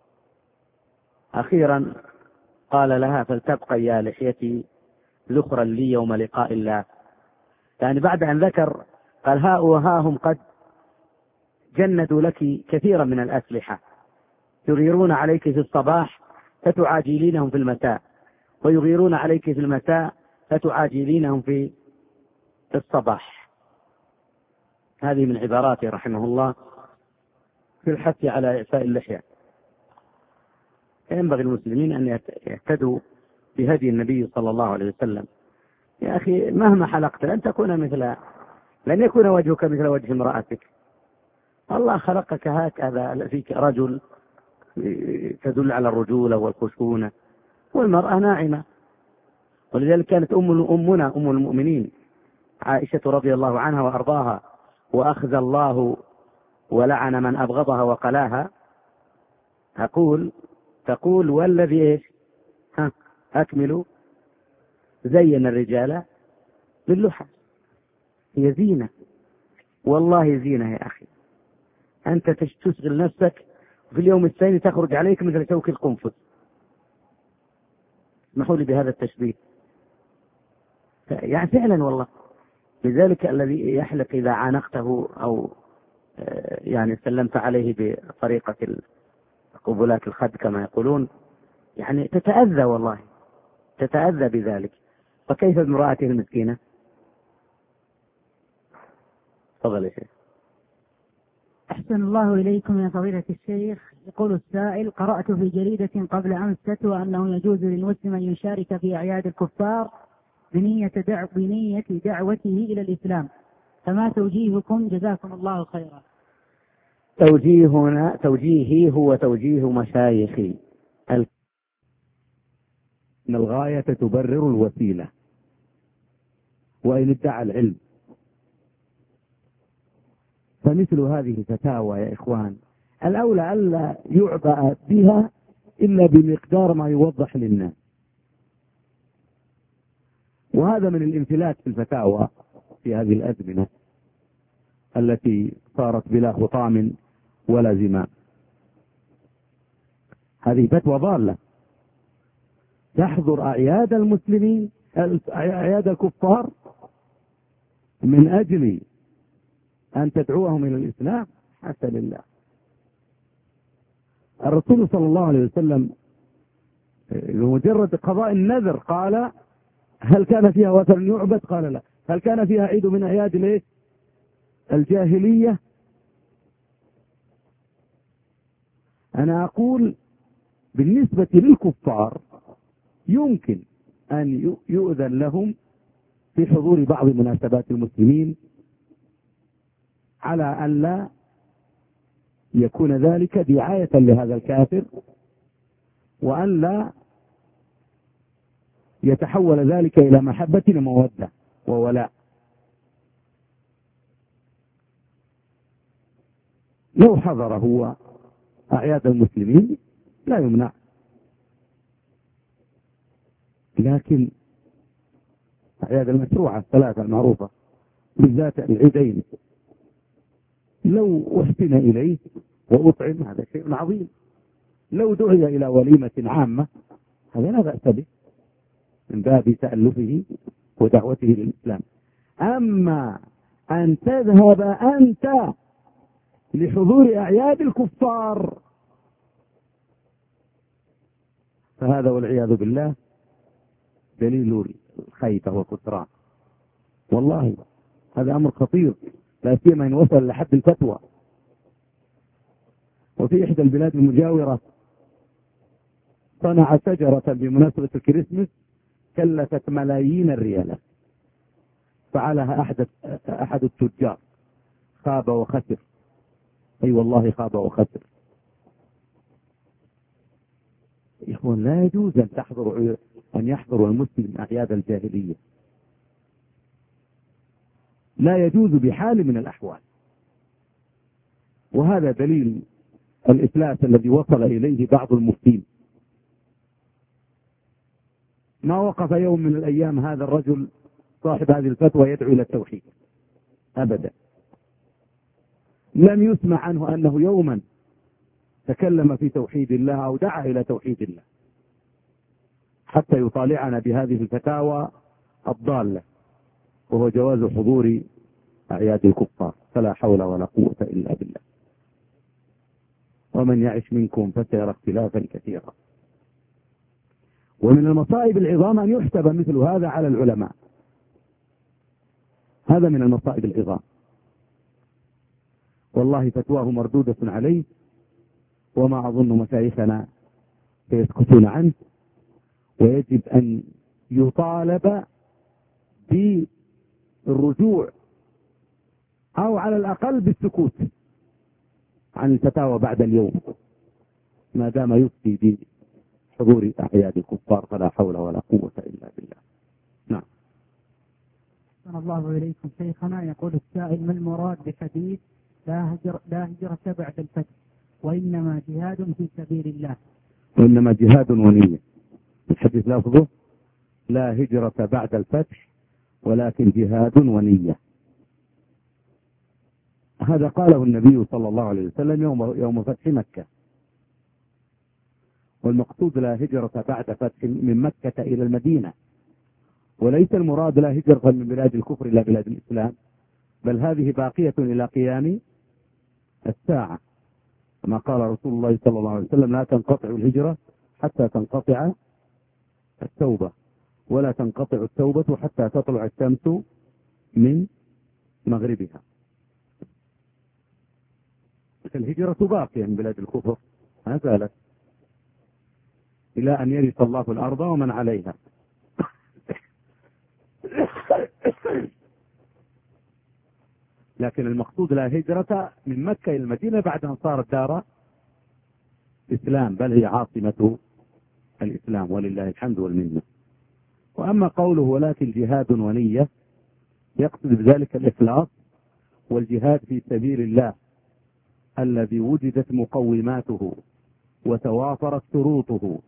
أخيرا قال لها: فلتبقى يا لحيتي ذخرا لي يوم لقاء الله. يعني بعد أن ذكر قال: ها وها هم قد جندوا لك كثيرا من الأسلحة، يغيرون عليك في الصباح فتعاجلينهم في المساء، ويغيرون عليك في المساء فتعاجلينهم في الصباح. هذه من عباراته رحمه الله في الحث على إعفاء اللحية. ينبغي المسلمين أن يهتدوا بهدي النبي صلى الله عليه وسلم. يا أخي مهما حلقت لن تكون مثل لن يكون وجهك مثل وجه امرأتك. الله خلقك هكذا، فيك رجل تدل على الرجولة والخشونة، والمرأة ناعمة. ولذلك كانت أم أمنا أم المؤمنين عائشة رضي الله عنها وأرضاها، وأخذ الله ولعن من أبغضها وقلاها، أقول تقول: والذي إيش ها أكملوا زين الرجال باللحى. هي زينة، والله زينة يا أخي. أنت تشغل نفسك في اليوم الثاني تخرج عليك مثل شوك القنفذ. اسمحوا لي بهذا التشبيه، يعني فعلا والله. لذلك الذي يحلق إذا عانقته أو يعني سلمت عليه بطريقة قبلات الخد كما يقولون، يعني تتأذى والله، تتأذى بذلك، فكيف بامرأته المسكينة؟ تفضل يا شيخ. أحسن الله إليكم يا فضيلة الشيخ. يقول السائل: قرأت في جريدة قبل أمس فتوى أنه يجوز للمسلم أن يشارك في أعياد الكفار بنية, دع... بنية دعوته إلى الإسلام، فما توجيهكم جزاكم الله خيرا؟ توجيهنا توجيهي هو توجيه مشايخي. أن الغاية تبرر الوسيلة، وإن ادعى العلم فمثل هذه فتاوى يا إخوان الأولى ألا يعبأ بها إلا بمقدار ما يوضح للناس، وهذا من الانفلات في الفتاوى في هذه الأزمنة التي صارت بلا خطام ولا زمام. هذه فتوى ضالة تحضر أعياد المسلمين، أعياد الكفار، من أجل أن تدعوهم إلى الإسلام. حتى لله. الرسول صلى الله عليه وسلم بمجرد قضاء النذر قال: هل كان فيها وثن يعبد؟ قال: لا. هل كان فيها عيد من أعياد ليه الجاهلية؟ أنا أقول بالنسبة للكفار يمكن أن يؤذن لهم في حضور بعض مناسبات المسلمين، على أن لا يكون ذلك دعاية لهذا الكافر، وأن لا يتحول ذلك إلى محبة ومودة وولاء. لو حضر هو أعياد المسلمين لا يمنع، لكن أعياد المشروعة الثلاثة المعروفة بالذات العيدين لو أحسن إليه وأطعم هذا شيء عظيم. لو دعي إلى وليمة عامة هذا لا بأس به من باب تألفه ودعوته للإسلام. أما أن تذهب أنت لحضور أعياد الكفار فهذا والعياذ بالله دليل الخيبة والخسران. والله هذا أمر خطير، لا سيما إن وصل لحد الفتوى. وفي إحدى البلاد المجاورة صنع شجرة بمناسبة الكريسماس كلفت ملايين الريالات، فعلها أحد أحد التجار، خاب وخسر. أي والله خاب وخسر. يقول لا يجوز أن تحضر أن يحضر المسلم أعياد الجاهلية، لا يجوز بحال من الأحوال. وهذا دليل الإفلاس الذي وصل إليه بعض المفتين. ما وقف يوم من الأيام هذا الرجل صاحب هذه الفتوى يدعو إلى التوحيد أبدا. لم يسمع عنه أنه يوما تكلم في توحيد الله أو دعا إلى توحيد الله، حتى يطالعنا بهذه الفتاوى الضالة، وهو جواز حضور أعياد الكفار. فلا حول ولا قوة إلا بالله. ومن يعش منكم فسيرى اختلافا كثيرا. ومن المصائب العظام أن يحسب مثل هذا على العلماء. هذا من المصائب العظام. والله فتواه مردودة عليه، وما أظن مشايخنا سيسكتون عنه، ويجب أن يطالب بالرجوع أو على الأقل بالسكوت عن الفتاوى بعد اليوم، ما دام يفتي بحضور أعياد الكفار. فلا حول ولا قوة إلا بالله. نعم. أحسن الله إليكم شيخنا. يقول السائل: ما المراد بحديث لا هجر لا هجرة بعد الفتح، وإنما جهاد في سبيل الله؟ وإنما جهاد ونية. الحديث لفظه لا هجرة بعد الفتح ولكن جهاد ونية. هذا قاله النبي صلى الله عليه وسلم يوم يوم فتح مكة. والمقصود لا هجرة بعد فتح من مكة إلى المدينة، وليس المراد لا هجرة من بلاد الكفر إلى بلاد الإسلام، بل هذه باقية إلى قيام الساعة. كما قال رسول الله صلى الله عليه وسلم: لا تنقطع الهجرة حتى تنقطع التوبة، ولا تنقطع التوبة حتى تطلع الشمس من مغربها. الهجرة باقية من بلاد الكفر ما زالت إلى أن يرث الله الأرض ومن عليها. لكن المقصود لا هجرة من مكة إلى المدينة بعد أن صارت دار إسلام، بل هي عاصمة الإسلام ولله الحمد والمنة. وأما قوله ولكن جهاد ونية، يقصد بذلك الإخلاص والجهاد في سبيل الله الذي وجدت مقوماته وتوافرت شروطه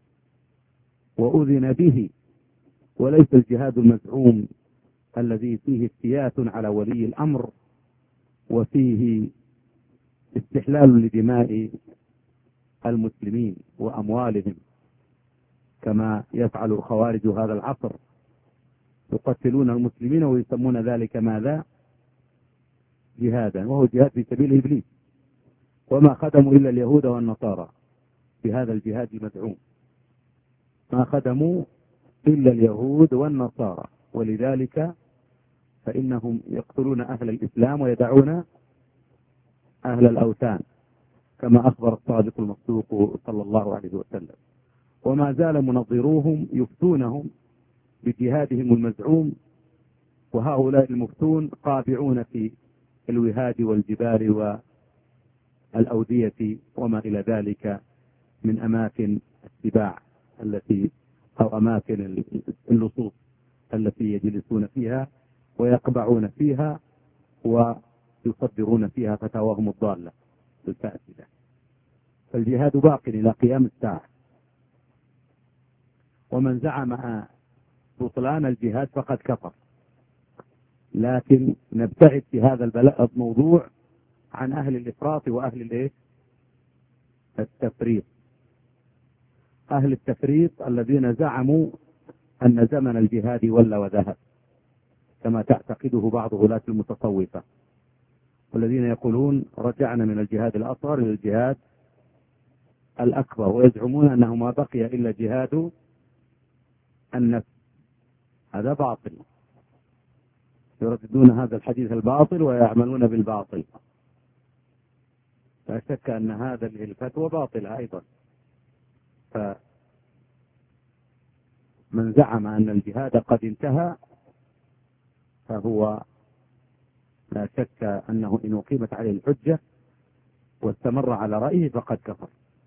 وأذن به، وليس الجهاد المزعوم الذي فيه افتيات على ولي الأمر وفيه استحلال لدماء المسلمين وأموالهم كما يفعل خوارج هذا العصر، يقتلون المسلمين ويسمون ذلك ماذا؟ جهادا، وهو جهاد في سبيل إبليس. وما خدموا إلا اليهود والنصارى في هذا الجهاد المزعوم، ما خدموا إلا اليهود والنصارى، ولذلك فإنهم يقتلون أهل الإسلام ويدعون أهل الأوثان كما أخبر الصادق المصدوق صلى الله عليه وسلم. وما زال منظروهم يفتونهم بجهادهم المزعوم، وهؤلاء المفتون قابعون في الوهاد والجبال والأودية وما إلى ذلك من أماكن السباع التي أو أماكن اللصوص التي يجلسون فيها ويقبعون فيها ويصدرون فيها فتاواهم الضالة الفاسدة. فالجهاد باق إلى قيام الساعة. ومن زعم بطلان الجهاد فقد كفر. لكن نبتعد في هذا البلاء الموضوع عن أهل الإفراط وأهل الإيه؟ التفريط. أهل التفريط الذين زعموا أن زمن الجهاد ولى وذهب كما تعتقده بعض غلاة المتصوفة، والذين يقولون رجعنا من الجهاد الأصغر إلى الجهاد الأكبر، ويزعمون أنه ما بقي إلا جهاد النفس. هذا باطل، يرددون هذا الحديث الباطل ويعملون بالباطل. لا شك أن هذا الفتوى باطلة أيضا. فمن زعم أن الجهاد قد انتهى فهو لا شك أنه إن أقيمت عليه الحجة واستمر على رأيه فقد كفر.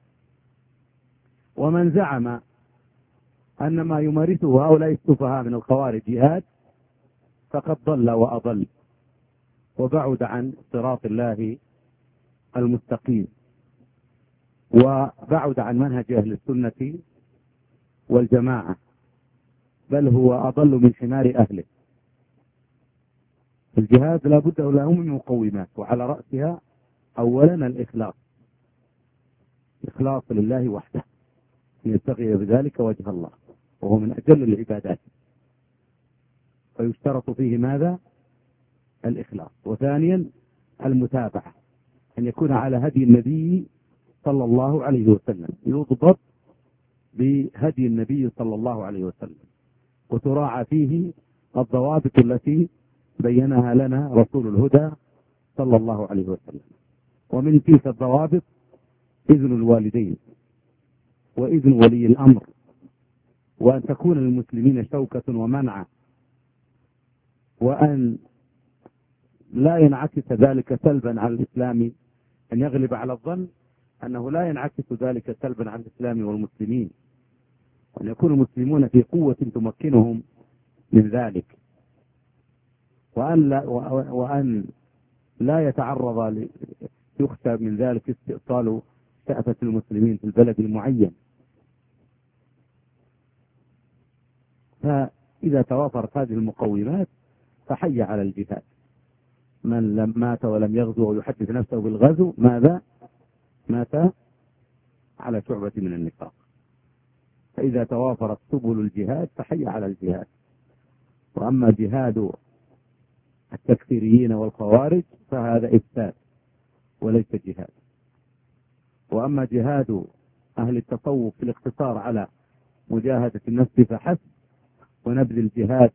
ومن زعم أن ما يمارسه هؤلاء السفهاء من الخوارج جهاد فقد ضل وأضل وبعد عن صراط الله المستقيم، وبعد عن منهج أهل السنة والجماعة، بل هو أضل من حمار أهله. الجهاد لا بد له من مقومات، وعلى رأسها أولا الإخلاص، إخلاص لله وحده يبتغي بذلك وجه الله، وهو من أجل العبادات، فيشترط فيه ماذا؟ الإخلاص. وثانيا المتابعة، أن يكون على هدي النبي صلى الله عليه وسلم، يضبط بهدي النبي صلى الله عليه وسلم، وتراعى فيه الضوابط التي بينها لنا رسول الهدى صلى الله عليه وسلم. ومن تلك الضوابط إذن الوالدين وإذن ولي الأمر، وأن تكون للمسلمين شوكة ومنعة، وأن لا ينعكس ذلك سلبا على الإسلام، أن يغلب على الظن أنه لا ينعكس ذلك سلبا على الإسلام والمسلمين، وأن يكون المسلمون في قوة تمكنهم من ذلك، وأن لا, وأن لا يتعرض يخشى من ذلك استئصال شأفة المسلمين في البلد المعين. فإذا توافرت هذه المقومات فحي على الجهاد. من لم مات ولم يغزو ويحدث نفسه بالغزو ماذا؟ مات على شعبة من النفاق. فإذا توافرت سبل الجهاد فحي على الجهاد. وأما جهاد التكفيريين والخوارج فهذا إفساد وليس جهاد. وأما جهاد أهل التصوف في الاقتصار على مجاهدة النفس فحسب ونبذ الجهاد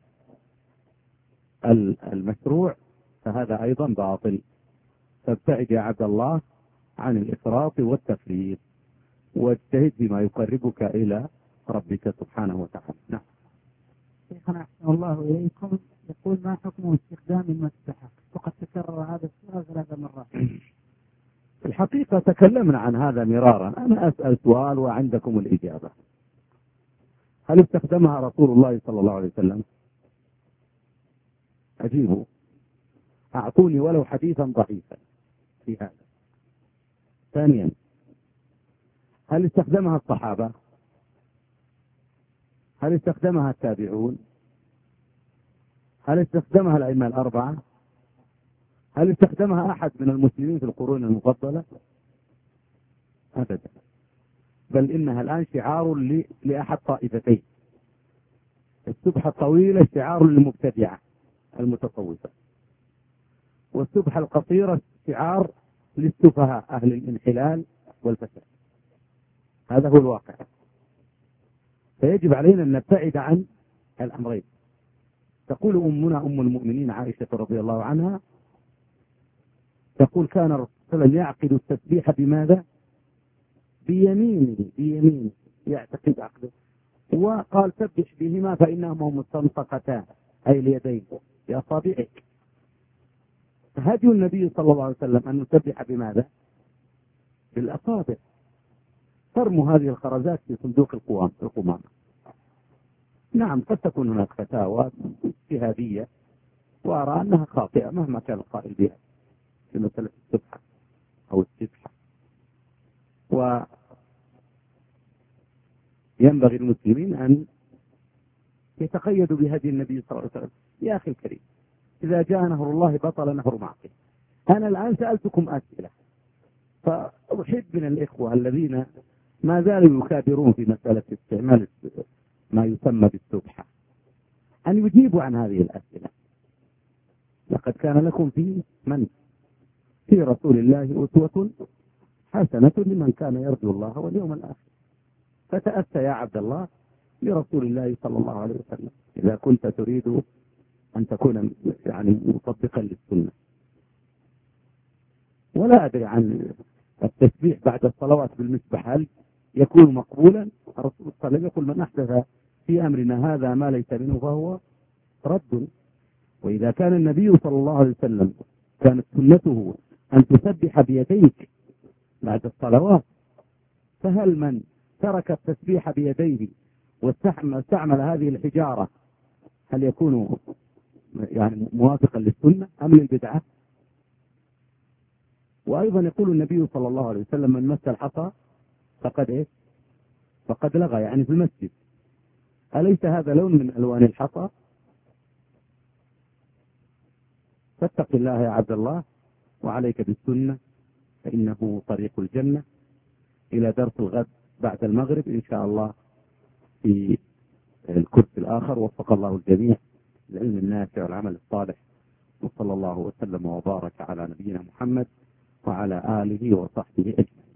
المشروع فهذا أيضا باطل. فابتعد يا عبد الله عن الإفراط والتفريط واجتهد بما يقربك إلى ربك سبحانه وتعالى. نعم. شيخنا أحسن الله إليكم، يقول ما حكم استخدام المسبحة؟ وقد تكرر هذا السؤال ثلاث مرات. في الحقيقة تكلمنا عن هذا مرارا، أنا أسأل سؤال وعندكم الإجابة. هل استخدمها رسول الله صلى الله عليه وسلم؟ أجيبوا، أعطوني ولو حديثا ضعيفا في هذا. ثانيا، هل استخدمها الصحابة؟ هل استخدمها التابعون؟ هل استخدمها الأئمة الأربعة؟ هل استخدمها أحد من المسلمين في القرون المفضلة؟ أبدا، بل إنها الآن شعار لأحد طائفتين. السبحة الطويلة شعار للمبتدعة المتصوفة، والسبحة القصيرة شعار للسفهاء أهل الانحلال والفساد. هذا هو الواقع. فيجب علينا أن نبتعد عن الأمرين. تقول أمنا أم المؤمنين عائشة رضي الله عنها، تقول كان الرسول صلى الله عليه وسلم يعقد التسبيح بماذا؟ بيمينه، بيمينه يعتقد عقده، وقال سبح بهما فإنهما مستنطقتان، أي اليدين بأصابعك. هدي النبي صلى الله عليه وسلم أن نسبح بماذا؟ بالأصابع. ترموا هذه الخرزات في صندوق القمامة. نعم، قد تكون هناك فتاوى اجتهادية وأرى أنها خاطئة مهما كان القائل بها في مسألة السبحة أو السبحة. وينبغي المسلمين أن يتقيدوا بهدي النبي صلى الله عليه وسلم. يا أخي الكريم، إذا جاء نهر الله بطل نهر معقل. أنا الآن سألتكم أسئلة، فأحب من الإخوة الذين ما زالوا يكابرون في مسألة استعمال ما يسمى بالسبحة أن يجيبوا عن هذه الأسئلة. لقد كان لكم في من في رسول الله أسوة حسنة لمن كان يرجو الله واليوم الآخر. فتأسى يا عبد الله لرسول الله صلى الله عليه وسلم إذا كنت تريد أن تكون يعني مطبقا للسنة. ولا أدري عن التسبيح بعد الصلوات بالمسبح هل يكون مقبولا؟ الرسول صلى الله عليه وسلم يقول من أحدث في أمرنا هذا ما ليس منه فهو رد. وإذا كان النبي صلى الله عليه وسلم كانت سنته أن تسبح بيديك بعد الصلوات، فهل من ترك التسبيح بيديه واستعمل هذه الحجارة هل يكون يعني موافقا للسنة أم للبدعة؟ وأيضا يقول النبي صلى الله عليه وسلم من مس الحصى فقد إيه؟ فقد لغى، يعني في المسجد. أليس هذا لون من ألوان الحصى؟ فاتق الله يا عبد الله وعليك بالسنة فإنه طريق الجنة. إلى درس الغد بعد المغرب إن شاء الله في الكرسي الآخر. وفق الله الجميع العلم النافع والعمل الصالح، وصلى الله وسلم وبارك على نبينا محمد وعلى آله وصحبه أجمعين.